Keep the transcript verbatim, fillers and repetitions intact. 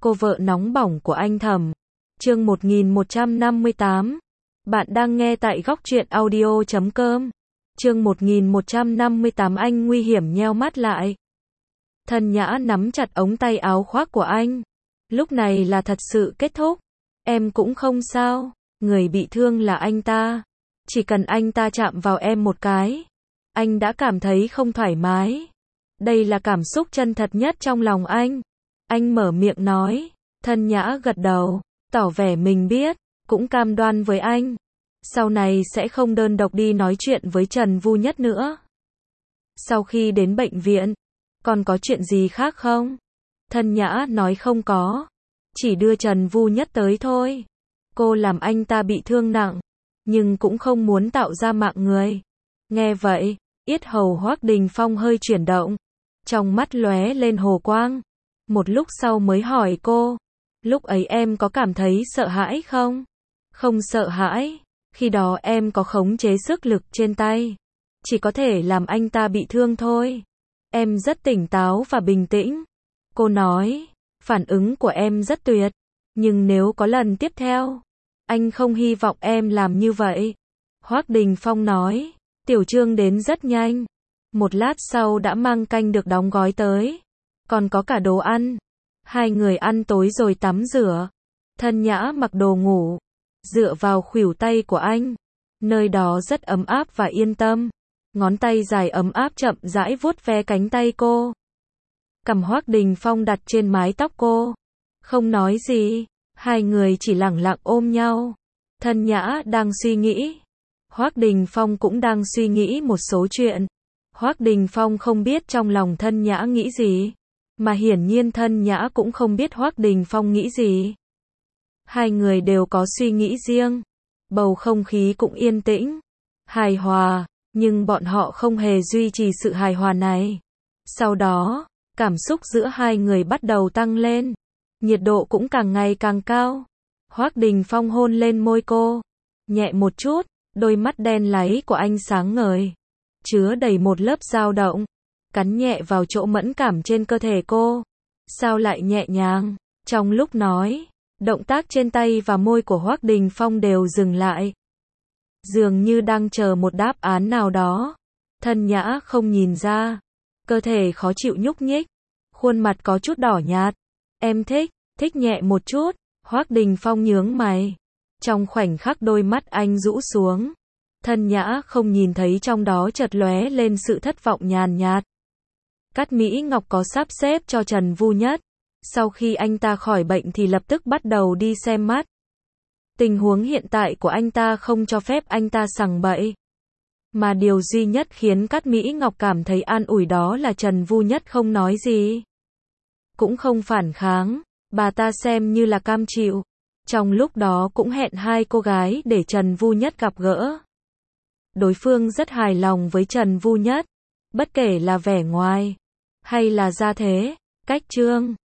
cô vợ nóng bỏng của anh Thẩm. Chương một nghìn một trăm năm mươi tám. Bạn đang nghe tại góc truyện audio chấm com. Chương một nghìn một trăm năm mươi tám. Anh nguy hiểm nheo mắt lại. Thân Nhã nắm chặt ống tay áo khoác của anh. Lúc này là thật sự kết thúc. Em cũng không sao. Người bị thương là anh ta. Chỉ cần anh ta chạm vào em một cái, anh đã cảm thấy không thoải mái. Đây là cảm xúc chân thật nhất trong lòng anh. Anh mở miệng nói. Thân Nhã gật đầu, tỏ vẻ mình biết, cũng cam đoan với anh. Sau này sẽ không đơn độc đi nói chuyện với Trần Vu Nhất nữa. Sau khi đến bệnh viện, còn có chuyện gì khác không? Thân Nhã nói không có. Chỉ đưa Trần Vu Nhất tới thôi. Cô làm anh ta bị thương nặng, nhưng cũng không muốn tạo ra mạng người. Nghe vậy, yết hầu Hoắc Đình Phong hơi chuyển động. Trong mắt lóe lên hồ quang. Một lúc sau mới hỏi cô. Lúc ấy em có cảm thấy sợ hãi không? Không sợ hãi. Khi đó em có khống chế sức lực trên tay. Chỉ có thể làm anh ta bị thương thôi. Em rất tỉnh táo và bình tĩnh. Cô nói. Phản ứng của em rất tuyệt. Nhưng nếu có lần tiếp theo, anh không hy vọng em làm như vậy. Hoắc Đình Phong nói. Tiểu Trương đến rất nhanh. Một lát sau đã mang canh được đóng gói tới. Còn có cả đồ ăn. Hai người ăn tối rồi tắm rửa. Thân Nhã mặc đồ ngủ. Dựa vào khuỷu tay của anh. Nơi đó rất ấm áp và yên tâm. Ngón tay dài ấm áp chậm rãi vuốt ve cánh tay cô. Cằm Hoắc Đình Phong đặt trên mái tóc cô. Không nói gì. Hai người chỉ lẳng lặng ôm nhau. Thân Nhã đang suy nghĩ. Hoắc Đình Phong cũng đang suy nghĩ một số chuyện. Hoắc Đình Phong không biết trong lòng Thân Nhã nghĩ gì. Mà hiển nhiên Thân Nhã cũng không biết Hoắc Đình Phong nghĩ gì. Hai người đều có suy nghĩ riêng. Bầu không khí cũng yên tĩnh. Hài hòa. Nhưng bọn họ không hề duy trì sự hài hòa này. Sau đó, cảm xúc giữa hai người bắt đầu tăng lên. Nhiệt độ cũng càng ngày càng cao. Hoắc Đình Phong hôn lên môi cô. Nhẹ một chút, đôi mắt đen láy của anh sáng ngời. Chứa đầy một lớp dao động. Cắn nhẹ vào chỗ mẫn cảm trên cơ thể cô. Sao lại nhẹ nhàng? Trong lúc nói, động tác trên tay và môi của Hoắc Đình Phong đều dừng lại. Dường như đang chờ một đáp án nào đó. Thân Nhã không nhìn ra. Cơ thể khó chịu nhúc nhích. Khuôn mặt có chút đỏ nhạt. Em thích, thích nhẹ một chút. Hoắc Đình Phong nhướng mày. Trong khoảnh khắc đôi mắt anh rũ xuống. Thân Nhã không nhìn thấy trong đó chợt lóe lên sự thất vọng nhàn nhạt. Cát Mỹ Ngọc có sắp xếp cho Trần Vu Nhất. Sau khi anh ta khỏi bệnh thì lập tức bắt đầu đi xem mắt. Tình huống hiện tại của anh ta không cho phép anh ta sằng bậy. Mà điều duy nhất khiến Cát Mỹ Ngọc cảm thấy an ủi đó là Trần Vu Nhất không nói gì. Cũng không phản kháng. Bà ta xem như là cam chịu. Trong lúc đó cũng hẹn hai cô gái để Trần Vu Nhất gặp gỡ. Đối phương rất hài lòng với Trần Vu Nhất. Bất kể là vẻ ngoài hay là gia thế, cách trương,